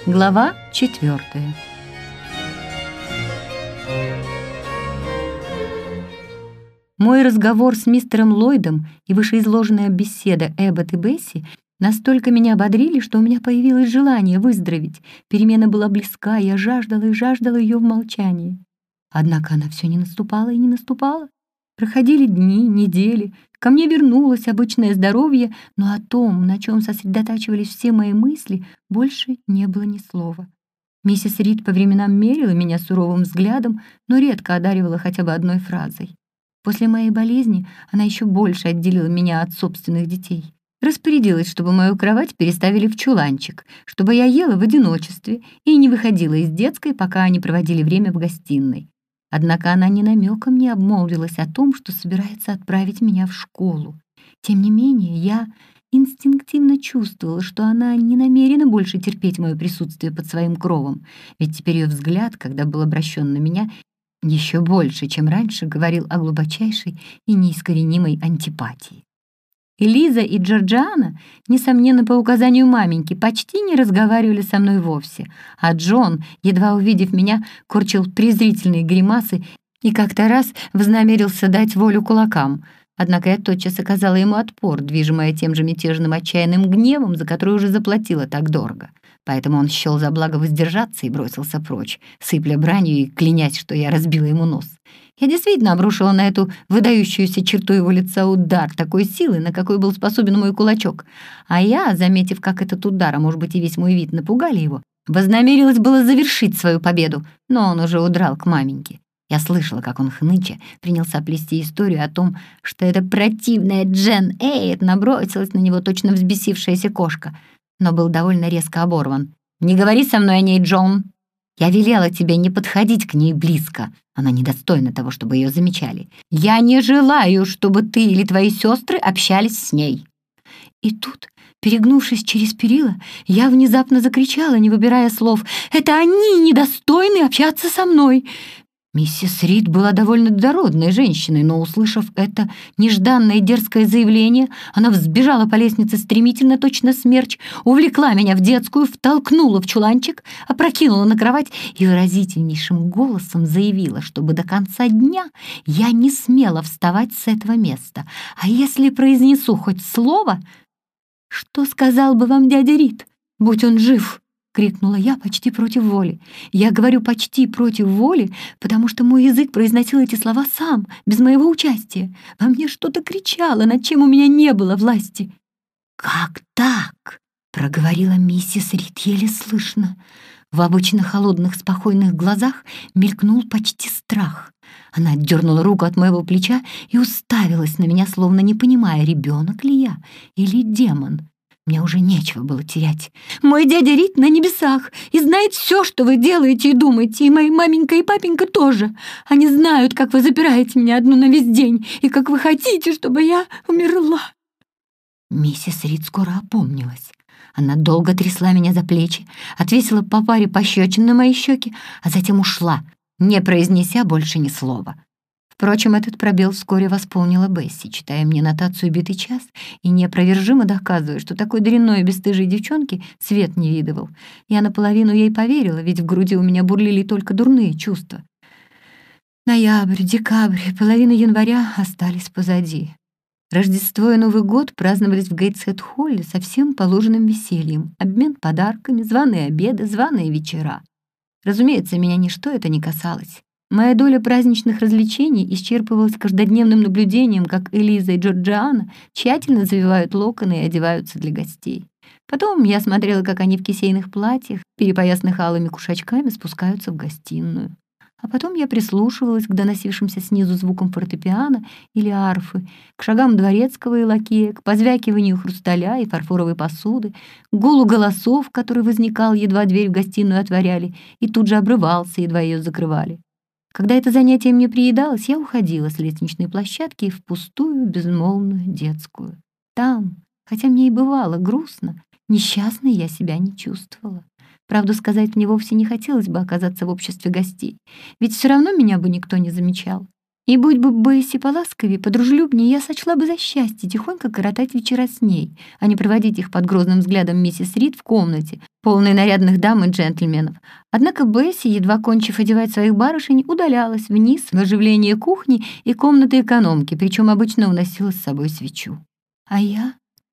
Глава 4. Мой разговор с мистером Ллойдом и вышеизложенная беседа Эббот и Бесси настолько меня ободрили, что у меня появилось желание выздороветь. Перемена была близка, я жаждала и жаждала ее в молчании. Однако она все не наступала и не наступала. Проходили дни, недели, ко мне вернулось обычное здоровье, но о том, на чем сосредотачивались все мои мысли, больше не было ни слова. Миссис Рид по временам мерила меня суровым взглядом, но редко одаривала хотя бы одной фразой. После моей болезни она еще больше отделила меня от собственных детей. Распорядилась, чтобы мою кровать переставили в чуланчик, чтобы я ела в одиночестве и не выходила из детской, пока они проводили время в гостиной. Однако она ни намеком не обмолвилась о том, что собирается отправить меня в школу. Тем не менее, я инстинктивно чувствовала, что она не намерена больше терпеть мое присутствие под своим кровом, ведь теперь ее взгляд, когда был обращен на меня, еще больше, чем раньше, говорил о глубочайшей и неискоренимой антипатии. Элиза и Джорджиана, несомненно, по указанию маменьки, почти не разговаривали со мной вовсе, а Джон, едва увидев меня, корчил презрительные гримасы и как-то раз вознамерился дать волю кулакам. Однако я тотчас оказала ему отпор, движимая тем же мятежным отчаянным гневом, за который уже заплатила так дорого. Поэтому он счел за благо воздержаться и бросился прочь, сыпля бранью и клянясь, что я разбила ему нос. Я действительно обрушила на эту выдающуюся черту его лица удар такой силы, на какой был способен мой кулачок. А я, заметив, как этот удар, а может быть и весь мой вид, напугали его, вознамерилась было завершить свою победу, но он уже удрал к маменьке. Я слышала, как он, хныча, принялся плести историю о том, что эта противная Джен Эйр набросилась на него точно взбесившаяся кошка, но был довольно резко оборван. «Не говори со мной о ней, Джон! Я велела тебе не подходить к ней близко. Она недостойна того, чтобы ее замечали. Я не желаю, чтобы ты или твои сестры общались с ней». И тут, перегнувшись через перила, я внезапно закричала, не выбирая слов: «Это они недостойны общаться со мной!» Миссис Рид была довольно дородной женщиной, но, услышав это нежданное и дерзкое заявление, она взбежала по лестнице стремительно, точно смерч, увлекла меня в детскую, втолкнула в чуланчик, опрокинула на кровать и выразительнейшим голосом заявила, чтобы до конца дня я не смела вставать с этого места, а если произнесу хоть слово... «Что сказал бы вам дядя Рид, будь он жив?» — крикнула я почти против воли. Я говорю «почти против воли», потому что мой язык произносил эти слова сам, без моего участия. Во мне что-то кричало, над чем у меня не было власти. «Как так?» — проговорила миссис Рид еле слышно. В обычно холодных, спокойных глазах мелькнул почти страх. Она отдернула руку от моего плеча и уставилась на меня, словно не понимая, ребенок ли я или демон. Мне уже нечего было терять. «Мой дядя Рид на небесах и знает все, что вы делаете и думаете, и мои маменька и папенька тоже. Они знают, как вы запираете меня одну на весь день, и как вы хотите, чтобы я умерла». Миссис Рид скоро опомнилась. Она долго трясла меня за плечи, отвесила по паре пощечин на мои щеки, а затем ушла, не произнеся больше ни слова. Впрочем, этот пробел вскоре восполнила Бесси, читая мне нотацию битый час и неопровержимо доказывая, что такой дрянной и бесстыжей девчонки свет не видывал. Я наполовину ей поверила, ведь в груди у меня бурлили только дурные чувства. Ноябрь, декабрь и половина января остались позади. Рождество и Новый год праздновались в Гейтсхед-холле со всем положенным весельем, обмен подарками, званые обеды, званые вечера. Разумеется, меня ничто это не касалось. Моя доля праздничных развлечений исчерпывалась каждодневным наблюдением, как Элиза и Джорджиана тщательно завивают локоны и одеваются для гостей. Потом я смотрела, как они в кисейных платьях, перепоясанных алыми кушачками, спускаются в гостиную. А потом я прислушивалась к доносившимся снизу звукам фортепиано или арфы, к шагам дворецкого и лакея, к позвякиванию хрусталя и фарфоровой посуды, к гулу голосов, который возникал, едва дверь в гостиную отворяли, и тут же обрывался, едва ее закрывали. Когда это занятие мне приедалось, я уходила с лестничной площадки в пустую, безмолвную детскую. Там, хотя мне и бывало грустно, несчастной я себя не чувствовала. Правду сказать, мне вовсе не хотелось бы оказаться в обществе гостей, ведь все равно меня бы никто не замечал. И будь бы Бесси поласковее, подружелюбнее, я сочла бы за счастье тихонько коротать вечера с ней, а не проводить их под грозным взглядом миссис Рид в комнате, полный нарядных дам и джентльменов. Однако Бесси, едва кончив одевать своих барышень, удалялась вниз в оживление кухни и комнаты экономки, причем обычно уносила с собой свечу. А я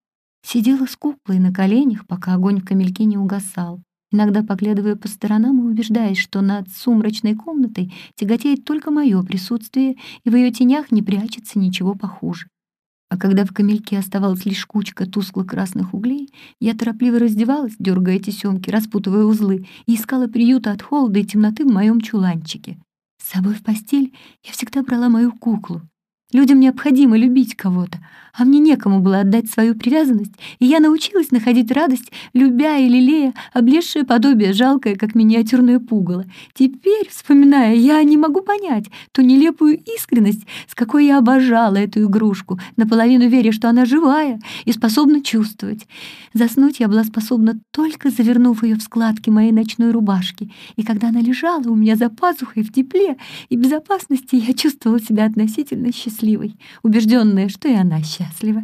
сидела с куклой на коленях, пока огонь в камельке не угасал, иногда поглядывая по сторонам и убеждаясь, что над сумрачной комнатой тяготеет только мое присутствие, и в ее тенях не прячется ничего похуже. А когда в камельке оставалась лишь кучка тускло-красных углей, я торопливо раздевалась, дергая тесемки, распутывая узлы, и искала приюта от холода и темноты в моем чуланчике. С собой в постель я всегда брала мою куклу. Людям необходимо любить кого-то, а мне некому было отдать свою привязанность, и я научилась находить радость, любя и лелея облезшее подобие, жалкое, как миниатюрное пугало. Теперь, вспоминая, я не могу понять ту нелепую искренность, с какой я обожала эту игрушку, наполовину веря, что она живая и способна чувствовать. Заснуть я была способна, только завернув ее в складки моей ночной рубашки, и когда она лежала у меня за пазухой в тепле и безопасности, я чувствовала себя относительно счастливой, убежденная, что и она счастлива.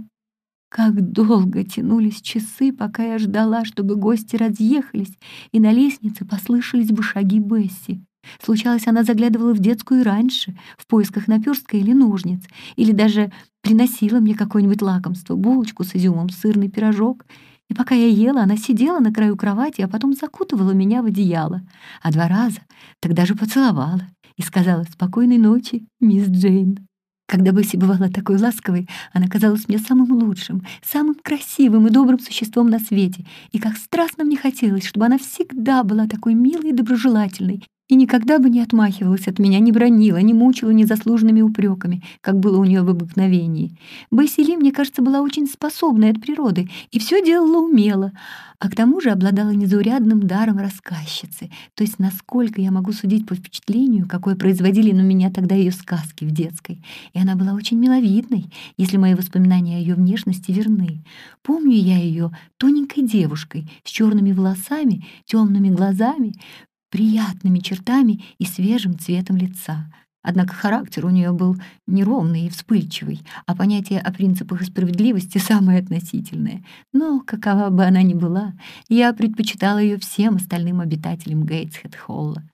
Как долго тянулись часы, пока я ждала, чтобы гости разъехались, и на лестнице послышались бы шаги Бесси. Случалось, она заглядывала в детскую и раньше, в поисках наперстка или ножниц, или даже приносила мне какое-нибудь лакомство, булочку с изюмом, сырный пирожок. И пока я ела, она сидела на краю кровати, а потом закутывала меня в одеяло. А 2 раза тогда же поцеловала и сказала «Спокойной ночи, мисс Джейн». Когда Бесси бывала такой ласковой, она казалась мне самым лучшим, самым красивым и добрым существом на свете. И как страстно мне хотелось, чтобы она всегда была такой милой и доброжелательной, и никогда бы не отмахивалась от меня, не бранила, не мучила незаслуженными упреками, как было у нее в обыкновении. Бесси Ли, мне кажется, была очень способной от природы и все делала умело, а к тому же обладала незаурядным даром рассказчицы, то есть насколько я могу судить по впечатлению, какое производили на меня тогда ее сказки в детской. И она была очень миловидной, если мои воспоминания о ее внешности верны. Помню я ее тоненькой девушкой с черными волосами, темными глазами, приятными чертами и свежим цветом лица. Однако характер у нее был неровный и вспыльчивый, а понятие о принципах и справедливости самое относительное. Но, какова бы она ни была, я предпочитала ее всем остальным обитателям Гейтсхед-Холла.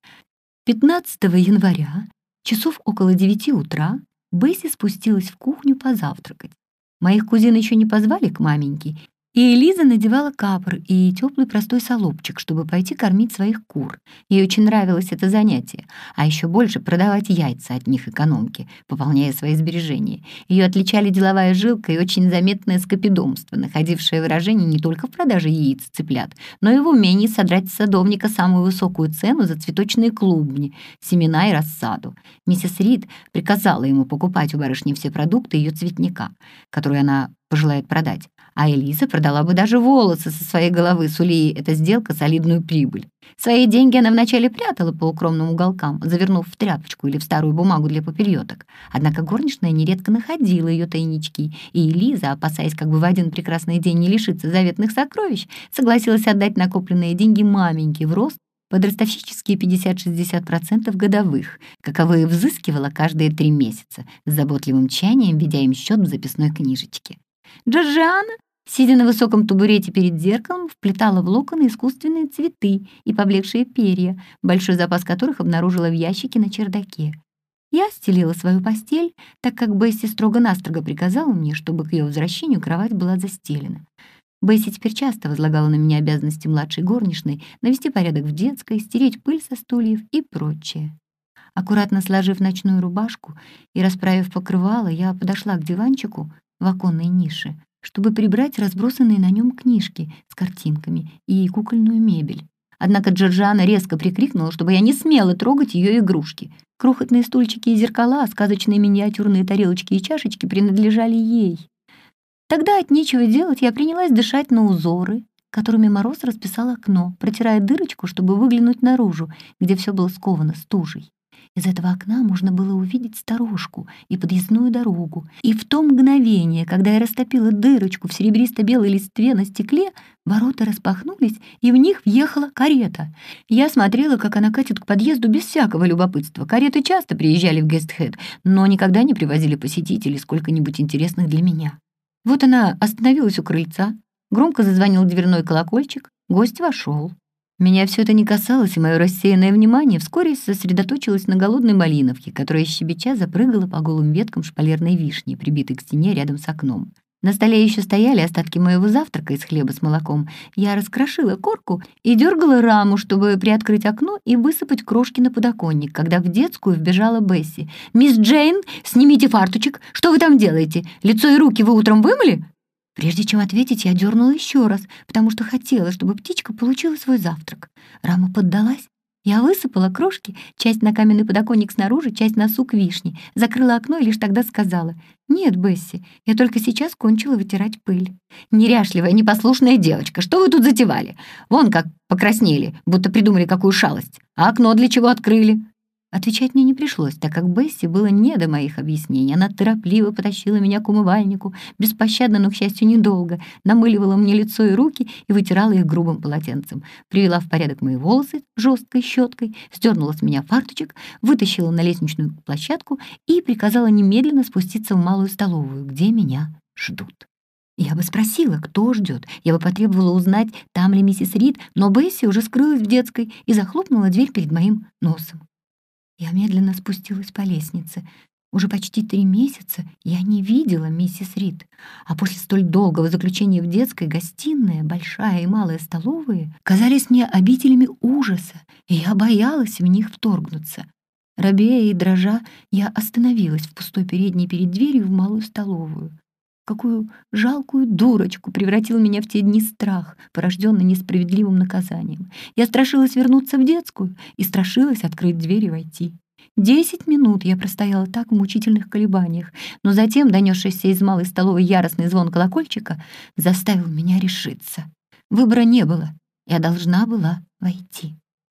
15 января, часов около 9 утра, Бесси спустилась в кухню позавтракать. Моих кузин еще не позвали к маменьке, и Элиза надевала капор и теплый простой солобчик, чтобы пойти кормить своих кур. Ей очень нравилось это занятие, а еще больше продавать яйца от них экономке, пополняя свои сбережения. Ее отличали деловая жилка и очень заметное скопидомство, находившее выражение не только в продаже яиц и цыплят, но и в умении содрать с садовника самую высокую цену за цветочные клубни, семена и рассаду. Миссис Рид приказала ему покупать у барышни все продукты ее цветника, которые она пожелает продать, а Элиза продала бы даже волосы со своей головы, сули ей эта сделка солидную прибыль. Свои деньги она вначале прятала по укромным уголкам, завернув в тряпочку или в старую бумагу для папильоток. Однако горничная нередко находила ее тайнички, и Элиза, опасаясь как бы в один прекрасный день не лишиться заветных сокровищ, согласилась отдать накопленные деньги маменьке в рост под ростовщические 50-60% годовых, каковые взыскивала каждые 3 месяца, с заботливым тщанием ведя им счет в записной книжечке. Джорджиана, сидя на высоком табурете перед зеркалом, вплетала в локоны искусственные цветы и поблекшие перья, большой запас которых обнаружила в ящике на чердаке. Я стелила свою постель, так как Бесси строго-настрого приказала мне, чтобы к ее возвращению кровать была застелена. Бесси теперь часто возлагала на меня обязанности младшей горничной навести порядок в детской, стереть пыль со стульев и прочее. Аккуратно сложив ночную рубашку и расправив покрывало, я подошла к диванчику в оконной нише, чтобы прибрать разбросанные на нем книжки с картинками и кукольную мебель. Однако Джорджиана резко прикрикнула, чтобы я не смела трогать ее игрушки. Крохотные стульчики и зеркала, сказочные миниатюрные тарелочки и чашечки принадлежали ей. Тогда от нечего делать я принялась дышать на узоры, которыми Мороз расписал окно, протирая дырочку, чтобы выглянуть наружу, где все было сковано стужей. Из этого окна можно было увидеть сторожку и подъездную дорогу. И в то мгновение, когда я растопила дырочку в серебристо-белой листве на стекле, ворота распахнулись, и в них въехала карета. Я смотрела, как она катит к подъезду без всякого любопытства. Кареты часто приезжали в Гестхед, но никогда не привозили посетителей сколько-нибудь интересных для меня. Вот она остановилась у крыльца, громко зазвонил дверной колокольчик, Гость вошел. Меня все это не касалось, и мое рассеянное внимание вскоре сосредоточилось на голодной малиновке, которая щебеча запрыгала по голым веткам шпалерной вишни, прибитой к стене рядом с окном. На столе еще стояли остатки моего завтрака из хлеба с молоком. Я раскрошила корку и дергала раму, чтобы приоткрыть окно и высыпать крошки на подоконник, когда в детскую вбежала Бесси. «Мисс Джейн, снимите фарточек! Что вы там делаете? Лицо и руки вы утром вымыли?» Прежде чем ответить, я дернула еще раз, потому что хотела, чтобы птичка получила свой завтрак. Рама поддалась. Я высыпала крошки, часть на каменный подоконник снаружи, часть на сук вишни, закрыла окно и лишь тогда сказала: «Нет, Бесси, я только сейчас кончила вытирать пыль». «Неряшливая, непослушная девочка, что вы тут затевали? Вон как покраснели, будто придумали какую шалость. А окно для чего открыли?» Отвечать мне не пришлось, так как Бесси было не до моих объяснений. Она торопливо потащила меня к умывальнику, беспощадно, но, к счастью, недолго, намыливала мне лицо и руки и вытирала их грубым полотенцем. Привела в порядок мои волосы жесткой щеткой, сдернула с меня фарточек, вытащила на лестничную площадку и приказала немедленно спуститься в малую столовую, где меня ждут. Я бы спросила, кто ждет. Я бы потребовала узнать, там ли миссис Рид, но Бесси уже скрылась в детской и захлопнула дверь перед моим носом. Я медленно спустилась по лестнице. Уже почти 3 месяца я не видела миссис Рид, а после столь долгого заключения в детской гостиная, большая и малая столовые, казались мне обителями ужаса, и я боялась в них вторгнуться. Робея и дрожа, я остановилась в пустой передней перед дверью в малую столовую. Какую жалкую дурочку превратил меня в те дни страх, порожденный несправедливым наказанием. Я страшилась вернуться в детскую и страшилась открыть дверь и войти. 10 минут я простояла так в мучительных колебаниях, но затем, донесшийся из малой столовой яростный звон колокольчика, заставил меня решиться. Выбора не было, я должна была войти.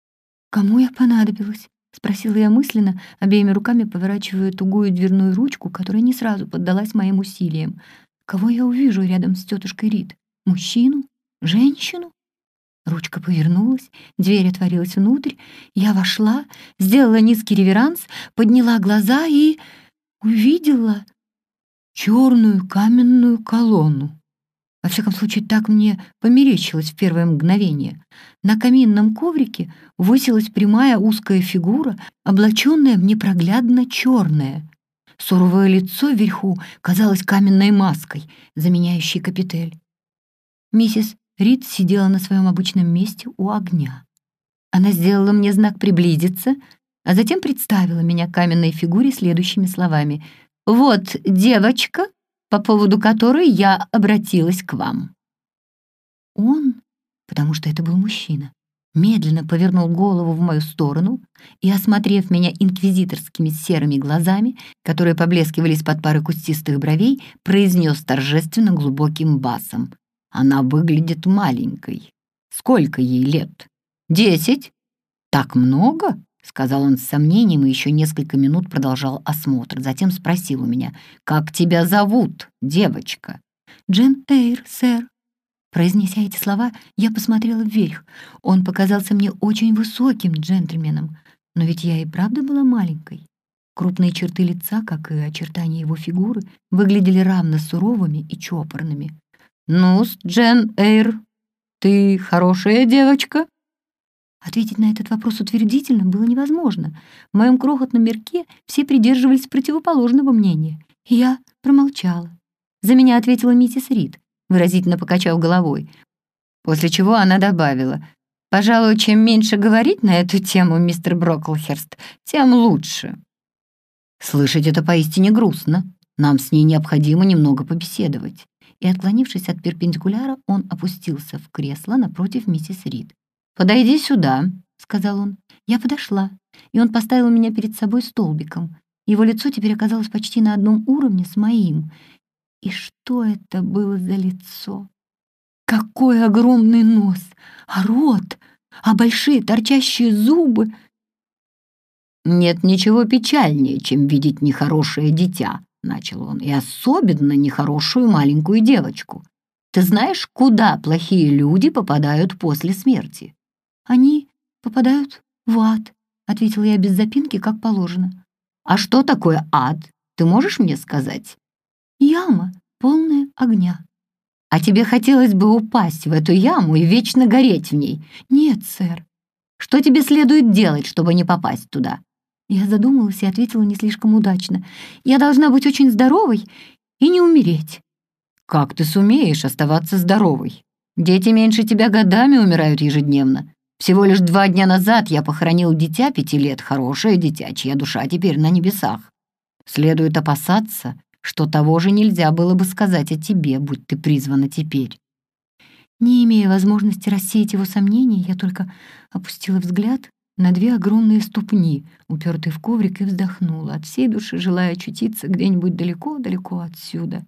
«Кому я понадобилась?» — спросила я мысленно, обеими руками поворачивая тугую дверную ручку, которая не сразу поддалась моим усилиям. Кого я увижу рядом с тетушкой Рид? Мужчину? Женщину? Ручка повернулась, дверь отворилась внутрь, я вошла, сделала низкий реверанс, подняла глаза и увидела черную каменную колонну. Во всяком случае, так мне померещилось в первое мгновение. На каминном коврике высилась прямая узкая фигура, облаченная в непроглядно черное. Суровое лицо вверху казалось каменной маской, заменяющей капитель. Миссис Рид сидела на своем обычном месте у огня. Она сделала мне знак приблизиться, а затем представила меня каменной фигуре следующими словами: «Вот девочка, по поводу которой я обратилась к вам». Он, потому что это был мужчина, медленно повернул голову в мою сторону и, осмотрев меня инквизиторскими серыми глазами, которые поблескивали из-под пары кустистых бровей, произнес торжественно глубоким басом: «Она выглядит маленькой. Сколько ей лет? 10? Так много?» — сказал он с сомнением и еще несколько минут продолжал осмотр. Затем спросил у меня: «Как тебя зовут, девочка?» «Джен Эйр, сэр». Произнеся эти слова, я посмотрела вверх. Он показался мне очень высоким джентльменом, но ведь я и правда была маленькой. Крупные черты лица, как и очертания его фигуры, выглядели равно суровыми и чопорными. «Ну-с, Джен Эйр, ты хорошая девочка?» Ответить на этот вопрос утвердительно было невозможно. В моем крохотном мирке все придерживались противоположного мнения. И я промолчала. За меня ответила миссис Рид, выразительно покачав головой, после чего она добавила: «Пожалуй, чем меньше говорить на эту тему, мистер Броклхерст, тем лучше». «Слышать это поистине грустно. Нам с ней необходимо немного побеседовать». И, отклонившись от перпендикуляра, он опустился в кресло напротив миссис Рид. «Подойди сюда», — сказал он. Я подошла, и он поставил меня перед собой столбиком. Его лицо теперь оказалось почти на одном уровне с моим. И что это было за лицо? Какой огромный нос! А рот! А большие торчащие зубы! «Нет ничего печальнее, чем видеть нехорошее дитя», — начал он, «и особенно нехорошую маленькую девочку. Ты знаешь, куда плохие люди попадают после смерти?» «Они попадают в ад», — ответила я без запинки, как положено. «А что такое ад? Ты можешь мне сказать?» «Яма, полная огня». А тебе хотелось бы упасть в эту яму и вечно гореть в ней? Нет, сэр. Что тебе следует делать, чтобы не попасть туда? Я задумалась и ответила не слишком удачно. Я должна быть очень здоровой и не умереть. Как ты сумеешь оставаться здоровой? Дети меньше тебя годами умирают ежедневно. Всего лишь 2 дня назад я похоронил дитя 5 лет, хорошее дитя, чья душа теперь на небесах. Следует опасаться, что того же нельзя было бы сказать о тебе, будь ты призвана теперь. Не имея возможности рассеять его сомнения, я только опустила взгляд на 2 огромные ступни, упертые в коврик, и вздохнула, от всей души желая очутиться где-нибудь далеко-далеко отсюда.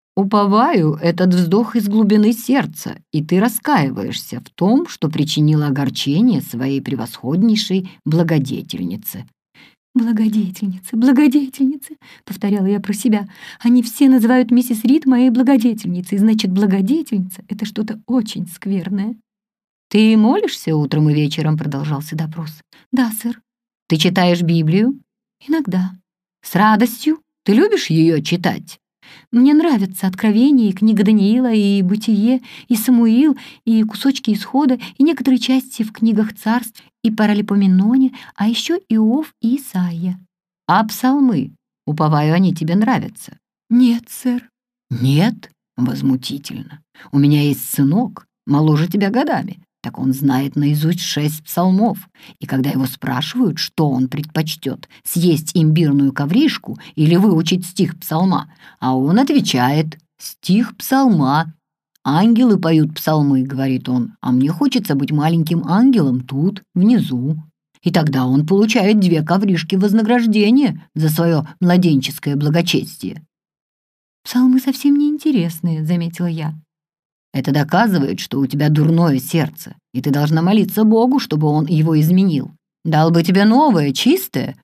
Уповаю этот вздох из глубины сердца, и ты раскаиваешься в том, что причинила огорчение своей превосходнейшей благодетельнице. «Благодетельница, благодетельница», — повторяла я про себя. «Они все называют миссис Рид моей благодетельницей, значит, благодетельница — это что-то очень скверное». «Ты молишься утром и вечером?» — продолжался допрос. «Да, сэр». «Ты читаешь Библию?» «Иногда». «С радостью? Ты любишь ее читать?» «Мне нравятся Откровение, и книга Даниила, и Бытие, и Самуил, и кусочки Исхода, и некоторые части в книгах Царств, и Паралипоменоне, а еще Иов и Исаия». «А псалмы? Уповаю, они тебе нравятся?» «Нет, сэр». «Нет? Возмутительно. У меня есть сынок, моложе тебя годами. Так он знает наизусть 6 псалмов, и когда его спрашивают, что он предпочтет, съесть имбирную ковришку или выучить стих псалма, а он отвечает: «Стих псалма». «Ангелы поют псалмы», — говорит он, «а мне хочется быть маленьким ангелом тут, внизу». И тогда он получает 2 ковришки вознаграждения за свое младенческое благочестие. «Псалмы совсем неинтересные», — заметила я. Это доказывает, что у тебя дурное сердце, и ты должна молиться Богу, чтобы он его изменил. Дал бы тебе новое, чистое,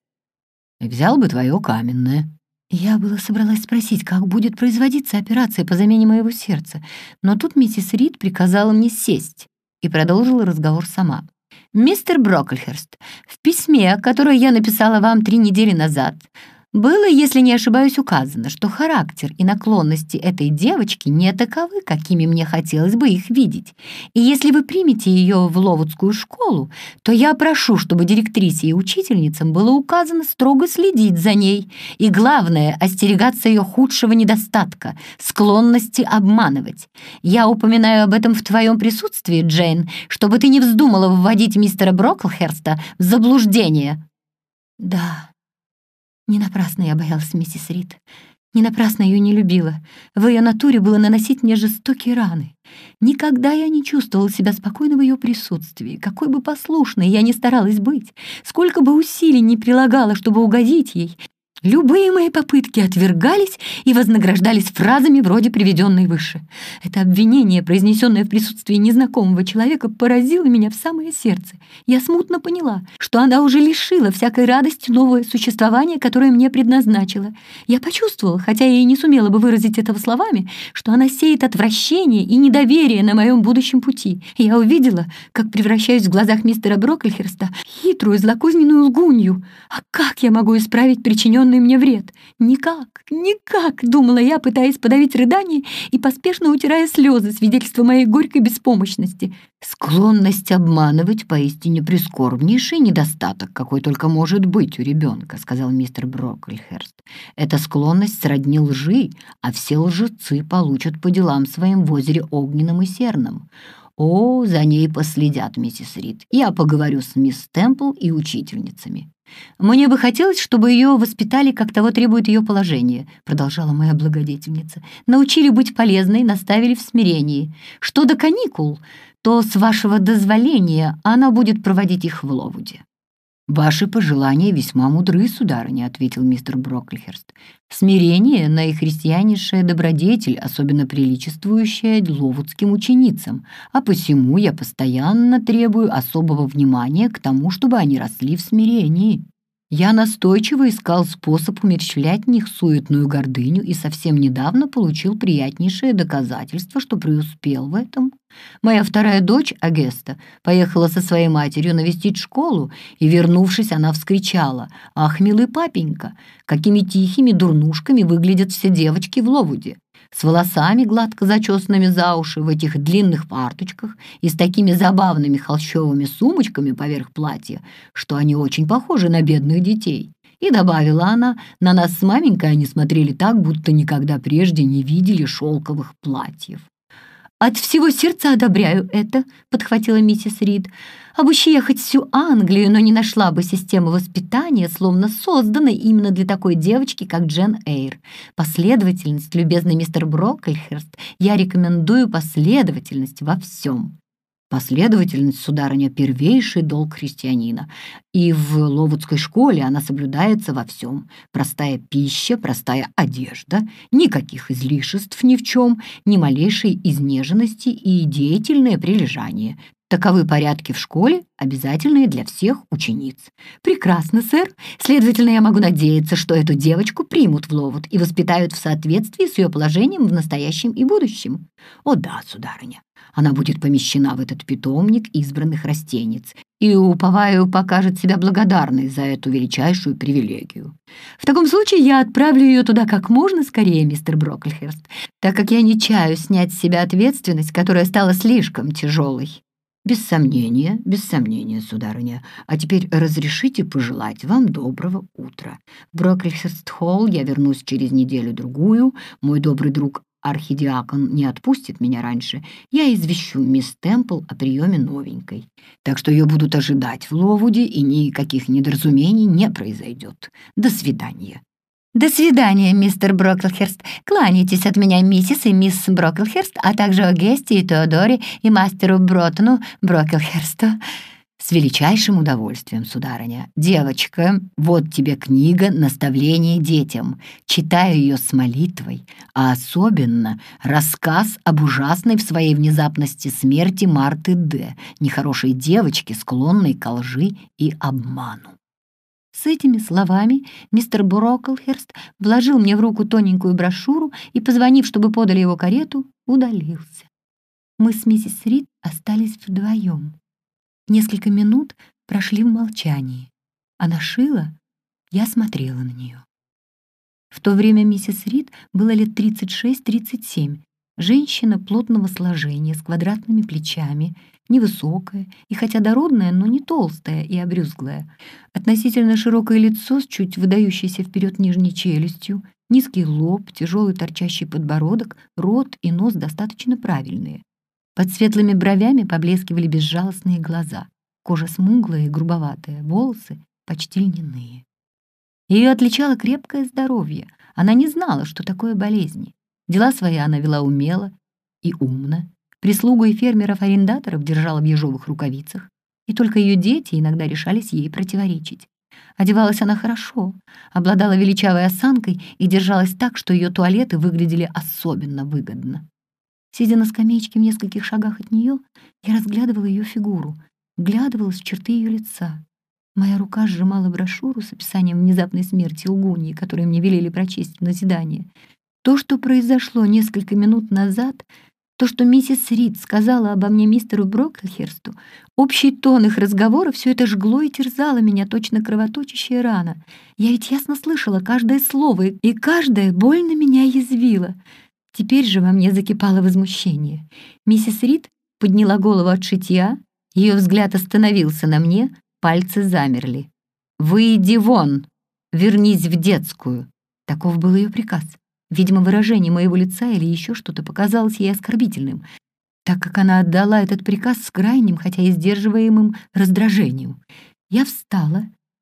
и взял бы твое каменное». Я была собралась спросить, как будет производиться операция по замене моего сердца, но тут миссис Рид приказала мне сесть и продолжила разговор сама. «Мистер Брокльхерст, в письме, которое я написала вам 3 недели назад, было, если не ошибаюсь, указано, что характер и наклонности этой девочки не таковы, какими мне хотелось бы их видеть. И если вы примете ее в Ловудскую школу, то я прошу, чтобы директрисе и учительницам было указано строго следить за ней и, главное, остерегаться ее худшего недостатка — склонности обманывать. Я упоминаю об этом в твоем присутствии, Джейн, чтобы ты не вздумала вводить мистера Броклхерста в заблуждение». «Да». Не напрасно я боялась миссис Рид. Не напрасно ее не любила. В ее натуре было наносить мне жестокие раны. Никогда я не чувствовала себя спокойно в ее присутствии. Какой бы послушной я ни старалась быть, сколько бы усилий ни прилагала, чтобы угодить ей, любые мои попытки отвергались и вознаграждались фразами вроде приведенной выше. Это обвинение, произнесенное в присутствии незнакомого человека, поразило меня в самое сердце. Я смутно поняла, что она уже лишила всякой радости новое существование, которое мне предназначила. Я почувствовала, хотя я и не сумела бы выразить этого словами, что она сеет отвращение и недоверие на моем будущем пути. Я увидела, как превращаюсь в глазах мистера Брокльхерста в хитрую, злокозненную лгунью. А как я могу исправить причиненный мне вред? Никак, никак, думала я, пытаясь подавить рыдание и поспешно утирая слезы, свидетельство моей горькой беспомощности. «Склонность обманывать поистине прискорбнейший недостаток, какой только может быть у ребенка», — сказал мистер Брокльхерст. «Эта склонность сродни лжи, а все лжецы получат по делам своим в озере Огненном и Серном. О, за ней последят, миссис Рид. Я поговорю с мисс Темпл и учительницами». «Мне бы хотелось, чтобы ее воспитали, как того требует ее положение», продолжала моя благодетельница. «Научили быть полезной, наставили в смирении. Что до каникул, то, с вашего дозволения, она будет проводить их в Ловуде». «Ваши пожелания весьма мудры, сударыня», — ответил мистер Брокльхерст. «Смирение — наихристианнейшая добродетель, особенно приличествующая ловудским ученицам, а посему я постоянно требую особого внимания к тому, чтобы они росли в смирении. Я настойчиво искал способ умерщвлять в них суетную гордыню и совсем недавно получил приятнейшее доказательство, что преуспел в этом. Моя вторая дочь, Агеста, поехала со своей матерью навестить школу, и, вернувшись, она вскричала: «Ах, милый папенька, какими тихими дурнушками выглядят все девочки в Ловуде! с волосами, гладко зачесанными за уши, в этих длинных фарточках и с такими забавными холщовыми сумочками поверх платья, что они очень похожи на бедных детей. И добавила она, на нас с маменькой они смотрели так, будто никогда прежде не видели шелковых платьев. «От всего сердца одобряю это», — подхватила миссис Рид. «Обыщи я хоть всю Англию, но не нашла бы систему воспитания, словно созданной именно для такой девочки, как Джен Эйр. Последовательность, любезный мистер Брокльхерст, я рекомендую последовательность во всем». Последовательность, сударыня, первейший долг христианина. И в Ловудской школе она соблюдается во всем. Простая пища, простая одежда, никаких излишеств ни в чем, ни малейшей изнеженности и деятельное прилежание. Таковы порядки в школе, обязательные для всех учениц. «Прекрасно, сэр. Следовательно, я могу надеяться, что эту девочку примут в Ловуд и воспитают в соответствии с ее положением в настоящем и будущем». О да, сударыня, она будет помещена в этот питомник избранных растениц и, уповаю, покажет себя благодарной за эту величайшую привилегию. «В таком случае я отправлю ее туда как можно скорее, мистер Брокльхерст, так как я не чаю снять с себя ответственность, которая стала слишком тяжелой». Без сомнения, сударыня. А теперь разрешите пожелать вам доброго утра. В Брокльхерст-холл я вернусь через неделю-другую. Мой добрый друг архидиакон не отпустит меня раньше. Я извещу мисс Темпл о приеме новенькой. Так что ее будут ожидать в Ловуде, и никаких недоразумений не произойдет. До свидания. «До свидания, мистер Брокльхерст. Кланяйтесь от меня миссис и мисс Брокльхерст, а также Огесте и Теодоре и мастеру Броттону Брокльхерсту». «С величайшим удовольствием, сударыня. Девочка, вот тебе книга «Наставление детям». Читаю ее с молитвой, а особенно рассказ об ужасной в своей внезапности смерти Марты Д., нехорошей девочки, склонной ко лжи и обману». С этими словами мистер Брокльхерст вложил мне в руку тоненькую брошюру и, позвонив, чтобы подали его карету, удалился. Мы с миссис Рид остались вдвоем. Несколько минут прошли в молчании. Она шила, я смотрела на нее. В то время миссис Рид было лет 36-37. Женщина плотного сложения, с квадратными плечами, невысокая и хотя дородная, но не толстая и обрюзглая. Относительно широкое лицо с чуть выдающейся вперед нижней челюстью, низкий лоб, тяжелый торчащий подбородок, рот и нос достаточно правильные. Под светлыми бровями поблескивали безжалостные глаза. Кожа смуглая и грубоватая, волосы почти льняные. Ее отличало крепкое здоровье. Она не знала, что такое болезни. Дела свои она вела умело и умно. Прислугу и фермеров-арендаторов держала в ежовых рукавицах, и только ее дети иногда решались ей противоречить. Одевалась она хорошо, обладала величавой осанкой и держалась так, что ее туалеты выглядели особенно выгодно. Сидя на скамеечке в нескольких шагах от нее, я разглядывала ее фигуру, вглядывалась в черты ее лица. Моя рука сжимала брошюру с описанием внезапной смерти лгуньи, которую мне велели прочесть в назидание. То, что произошло несколько минут назад, то, что миссис Рид сказала обо мне мистеру Брокльхерсту, общий тон их разговора, все это жгло и терзало меня, точно кровоточащая рана. Я ведь ясно слышала каждое слово, и каждое больно меня язвило. Теперь же во мне закипало возмущение. Миссис Рид подняла голову от шитья, ее взгляд остановился на мне, пальцы замерли. «Выйди вон! Вернись в детскую!» Таков был ее приказ. Видимо, выражение моего лица или еще что-то показалось ей оскорбительным, так как она отдала этот приказ с крайним, хотя и сдерживаемым раздражением. Я встала,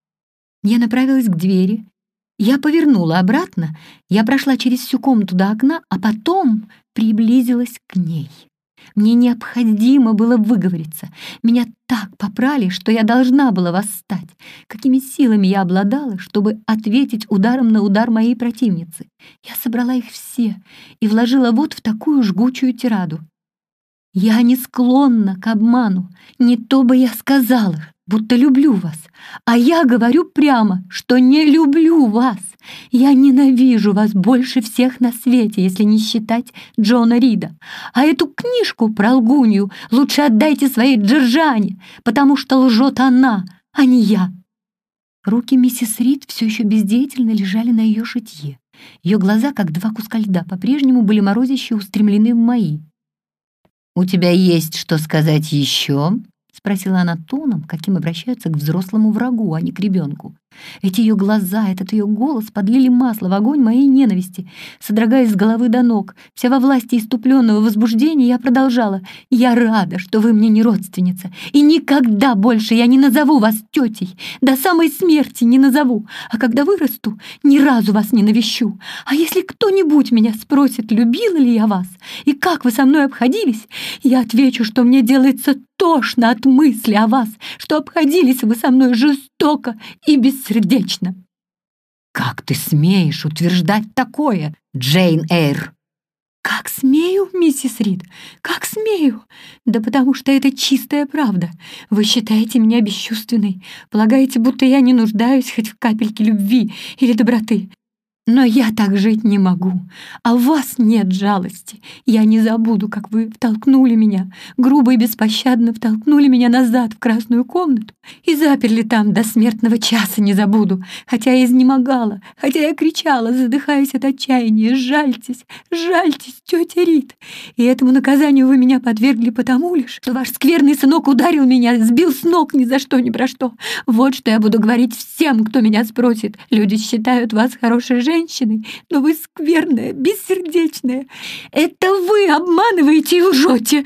я направилась к двери, я повернула обратно, я прошла через всю комнату до окна, а потом приблизилась к ней. Мне необходимо было выговориться. Меня так попрали, что я должна была восстать. Какими силами я обладала, чтобы ответить ударом на удар моей противницы? Я собрала их все и вложила вот в такую жгучую тираду. Я не склонна к обману. Не то бы я сказала, будто люблю вас. А я говорю прямо, что не люблю вас. Я ненавижу вас больше всех на свете, если не считать Джона Рида. А эту книжку про лгунью лучше отдайте своей Джорджане, потому что лжет она, а не я. Руки миссис Рид все еще бездеятельно лежали на ее шитье. Ее глаза, как два куска льда, по-прежнему были морозяще устремлены в мои. «У тебя есть что сказать еще?» — спросила она тоном, каким обращаются к взрослому врагу, а не к ребенку. Эти ее глаза, этот ее голос подлили масло в огонь моей ненависти. Содрогаясь с головы до ног, вся во власти иступленного возбуждения, я продолжала. «Я рада, что вы мне не родственница, и никогда больше я не назову вас тетей, до самой смерти не назову, а когда вырасту, ни разу вас не навещу. А если кто-нибудь меня спросит, любила ли я вас, и как вы со мной обходились, я отвечу, что мне делается тошно от мысли о вас, что обходились вы со мной жестоко и бессердечно». «Как ты смеешь утверждать такое, Джейн Эйр?» «Как смею, миссис Рид, как смею? Да потому что это чистая правда. Вы считаете меня бесчувственной, полагаете, будто я не нуждаюсь хоть в капельке любви или доброты. Но я так жить не могу, а в вас нет жалости. Я не забуду, как вы втолкнули меня, грубо и беспощадно втолкнули меня назад в красную комнату и заперли там до смертного часа, не забуду, хотя я изнемогала, хотя я кричала, задыхаясь от отчаяния: «Жальтесь, жальтесь, тетя Рид!» И этому наказанию вы меня подвергли потому лишь, что ваш скверный сынок ударил меня, сбил с ног ни за что, ни про что. Вот что я буду говорить всем, кто меня спросит. Люди считают вас хорошей женщиной, но вы скверная, бессердечная. Это вы обманываете и лжете!»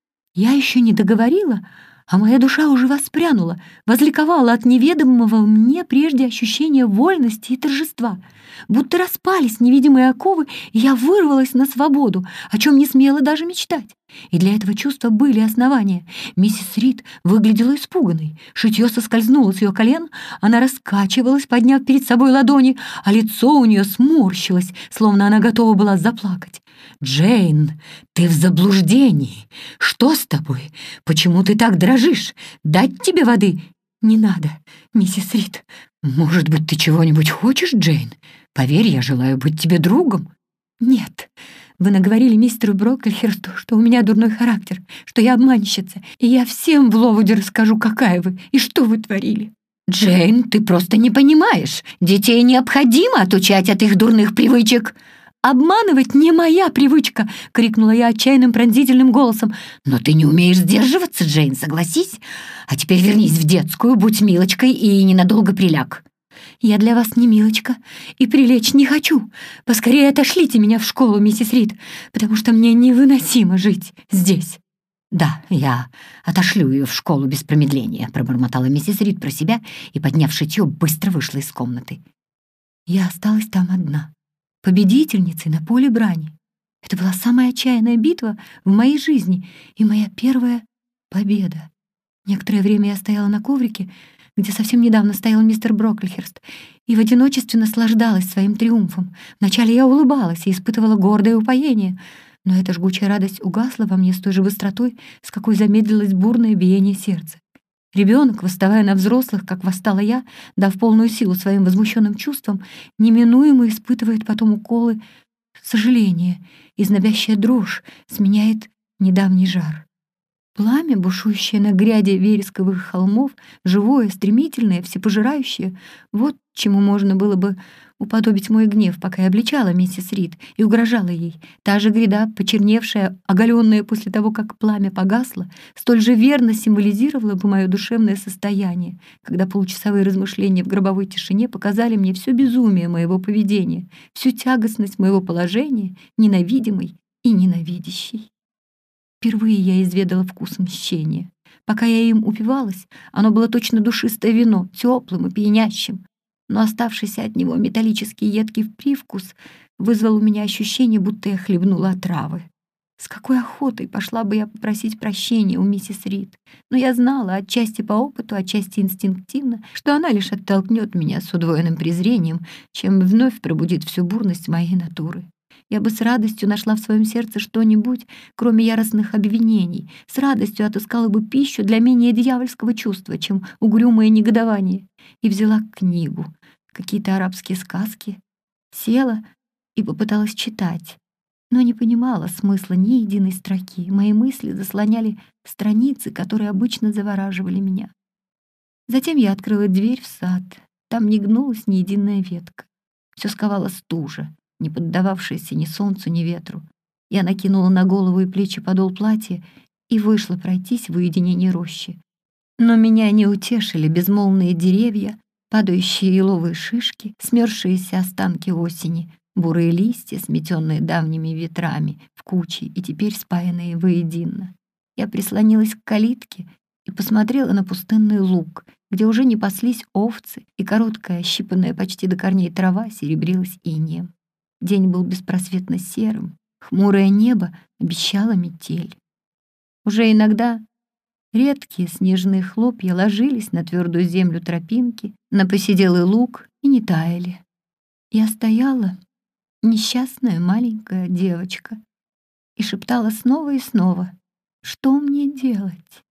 Я еще не договорила, а моя душа уже воспрянула, возликовала от неведомого мне прежде ощущения вольности и торжества. Будто распались невидимые оковы, и я вырвалась на свободу, о чем не смела даже мечтать. И для этого чувства были основания. Миссис Рид выглядела испуганной. Шитье соскользнуло с ее колен, она раскачивалась, подняв перед собой ладони, а лицо у нее сморщилось, словно она готова была заплакать. «Джейн, ты в заблуждении. Что с тобой? Почему ты так дрожишь? Дать тебе воды?» «Не надо, миссис Рид. Может быть, ты чего-нибудь хочешь, Джейн? Поверь, я желаю быть тебе другом». «Нет. Вы наговорили мистеру Брокльхерсту, что у меня дурной характер, что я обманщица, и я всем в Ловуде расскажу, какая вы и что вы творили». «Джейн, ты просто не понимаешь. Детей необходимо отучать от их дурных привычек». «Обманывать не моя привычка!» — крикнула я отчаянным пронзительным голосом. «Но ты не умеешь сдерживаться, Джейн, согласись. А теперь вернись в детскую, будь милочкой и ненадолго приляг». «Я для вас не милочка и прилечь не хочу. Поскорее отошлите меня в школу, миссис Рид, потому что мне невыносимо жить здесь». «Да, я отошлю ее в школу без промедления», — пробормотала миссис Рид про себя и, подняв шитье, быстро вышла из комнаты. Я осталась там одна, победительницей на поле брани. Это была самая отчаянная битва в моей жизни и моя первая победа. Некоторое время я стояла на коврике, где совсем недавно стоял мистер Брокльхерст, и в одиночестве наслаждалась своим триумфом. Вначале я улыбалась и испытывала гордое упоение, но эта жгучая радость угасла во мне с той же быстротой, с какой замедлилось бурное биение сердца. Ребенок, восставая на взрослых, как восстала я, дав полную силу своим возмущенным чувствам, неминуемо испытывает потом уколы сожаления, и знобящая дрожь сменяет недавний жар. Пламя, бушующее на гряде вересковых холмов, живое, стремительное, всепожирающее — вот чему можно было бы уподобить мой гнев, пока я обличала миссис Рид и угрожала ей. Та же гряда, почерневшая, оголенная после того, как пламя погасло, столь же верно символизировала бы мое душевное состояние, когда получасовые размышления в гробовой тишине показали мне все безумие моего поведения, всю тягостность моего положения, ненавидимой и ненавидящей. Впервые я изведала вкус мщения. Пока я им упивалась, оно было точно душистое вино, теплым и пьянящим. Но оставшийся от него металлический едкий привкус вызвал у меня ощущение, будто я хлебнула отравы. С какой охотой пошла бы я попросить прощения у миссис Рид, но я знала, отчасти по опыту, отчасти инстинктивно, что она лишь оттолкнет меня с удвоенным презрением, чем вновь пробудит всю бурность моей натуры. Я бы с радостью нашла в своем сердце что-нибудь, кроме яростных обвинений, с радостью отыскала бы пищу для менее дьявольского чувства, чем угрюмое негодование, и взяла книгу, какие-то арабские сказки, села и попыталась читать, но не понимала смысла ни единой строки. Мои мысли заслоняли страницы, которые обычно завораживали меня. Затем я открыла дверь в сад. Там не гнулась ни единая ветка. Все сковала стужа. не поддававшаяся ни солнцу, ни ветру. Я накинула на голову и плечи подол платья и вышла пройтись в уединении рощи. Но меня не утешили безмолвные деревья, падающие еловые шишки, смёрзшиеся останки осени, бурые листья, сметенные давними ветрами в кучи и теперь спаянные воедино. Я прислонилась к калитке и посмотрела на пустынный луг, где уже не паслись овцы, и короткая, ощипанная почти до корней трава серебрилась инеем. День был беспросветно серым, хмурое небо обещало метель. Уже иногда редкие снежные хлопья ложились на твердую землю тропинки, на поседелый луг и не таяли. Я стояла, несчастная маленькая девочка, и шептала снова и снова: «Что мне делать?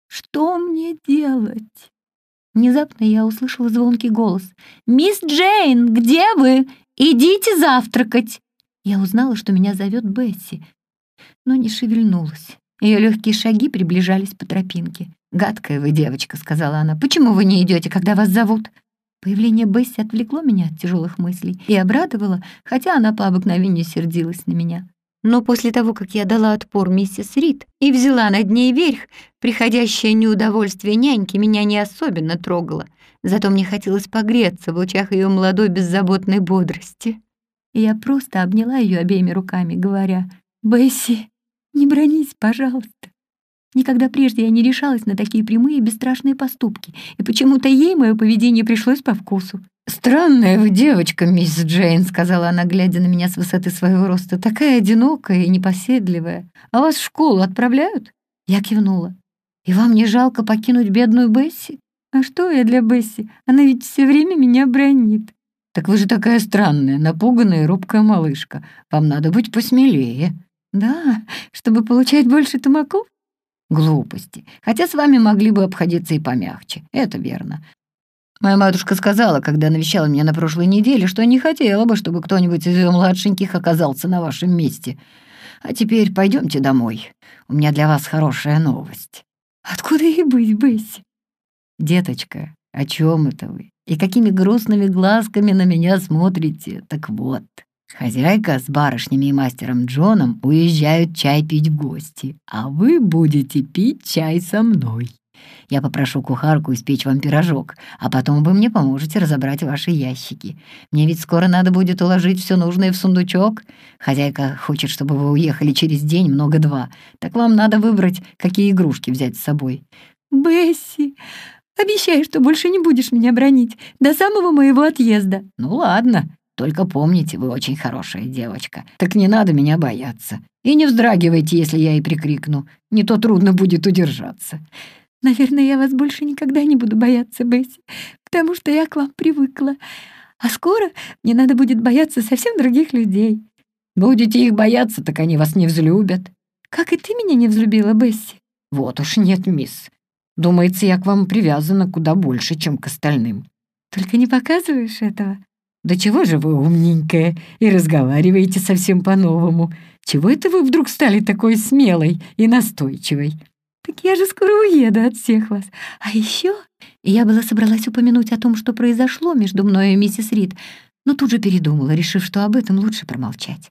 Что мне делать?» Внезапно я услышала звонкий голос: «Мисс Джейн, где вы? Идите завтракать!» Я узнала, что меня зовет Бесси, но не шевельнулась. Ее легкие шаги приближались по тропинке. «Гадкая вы девочка», — сказала она. «Почему вы не идете, когда вас зовут?» Появление Бесси отвлекло меня от тяжелых мыслей и обрадовало, хотя она по обыкновению сердилась на меня. Но после того, как я дала отпор миссис Рид и взяла над ней верх, приходящее неудовольствие няньки меня не особенно трогало. Зато мне хотелось погреться в лучах ее молодой беззаботной бодрости. И я просто обняла ее обеими руками, говоря: «Бесси, не бронись, пожалуйста». Никогда прежде я не решалась на такие прямые и бесстрашные поступки, и почему-то ей мое поведение пришлось по вкусу. «Странная вы девочка, мисс Джейн», — сказала она, глядя на меня с высоты своего роста, «такая одинокая и непоседливая. А вас в школу отправляют?» Я кивнула. «И вам не жалко покинуть бедную Бесси?» «А что я для Бесси? Она ведь все время меня бронит». «Так вы же такая странная, напуганная и робкая малышка. Вам надо быть посмелее». «Да, чтобы получать больше тумаков?» «Глупости. Хотя с вами могли бы обходиться и помягче. Это верно. Моя матушка сказала, когда навещала меня на прошлой неделе, что не хотела бы, чтобы кто-нибудь из ее младшеньких оказался на вашем месте. А теперь пойдемте домой. У меня для вас хорошая новость». «Откуда ей быть, Бесси?» «Деточка, о чем это вы? И какими грустными глазками на меня смотрите? Так вот, хозяйка с барышнями и мастером Джоном уезжают чай пить в гости, а вы будете пить чай со мной. Я попрошу кухарку испечь вам пирожок, а потом вы мне поможете разобрать ваши ящики. Мне ведь скоро надо будет уложить все нужное в сундучок. Хозяйка хочет, чтобы вы уехали через день, много-два. Так вам надо выбрать, какие игрушки взять с собой». «Бесси, обещай, что больше не будешь меня бронить до самого моего отъезда». «Ну ладно, только помните, вы очень хорошая девочка. Так не надо меня бояться. И не вздрагивайте, если я и прикрикну. Не то трудно будет удержаться». «Наверное, я вас больше никогда не буду бояться, Бесси, потому что я к вам привыкла. А скоро мне надо будет бояться совсем других людей». «Будете их бояться, так они вас не взлюбят». «Как и ты меня не взлюбила, Бесси?» «Вот уж нет, мисс. Думается, я к вам привязана куда больше, чем к остальным». «Только не показываешь этого?» «Да чего же вы умненькая и разговариваете совсем по-новому? Чего это вы вдруг стали такой смелой и настойчивой?» «Так я же скоро уеду от всех вас. А еще...» Я была собралась упомянуть о том, что произошло между мной и миссис Рид, но тут же передумала, решив, что об этом лучше промолчать.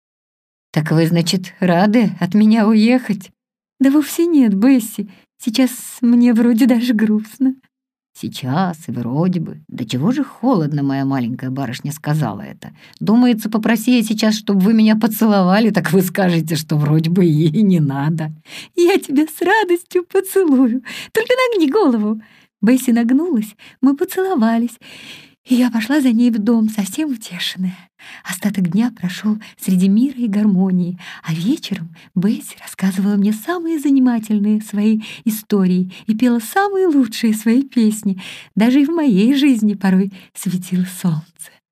«Так вы, значит, рады от меня уехать?» «Да вовсе нет, Бесси. Сейчас мне вроде даже грустно». «Сейчас и вроде бы. Да чего же холодно, моя маленькая барышня сказала это. Думается, попроси я сейчас, чтобы вы меня поцеловали, так вы скажете, что вроде бы ей не надо». «Я тебя с радостью поцелую. Только нагни голову». Бесси нагнулась, мы поцеловались, и я пошла за ней в дом, совсем утешенная. Остаток дня прошел среди мира и гармонии, а вечером Бесси рассказывала мне самые занимательные свои истории и пела самые лучшие свои песни. Даже и в моей жизни порой светило солнце.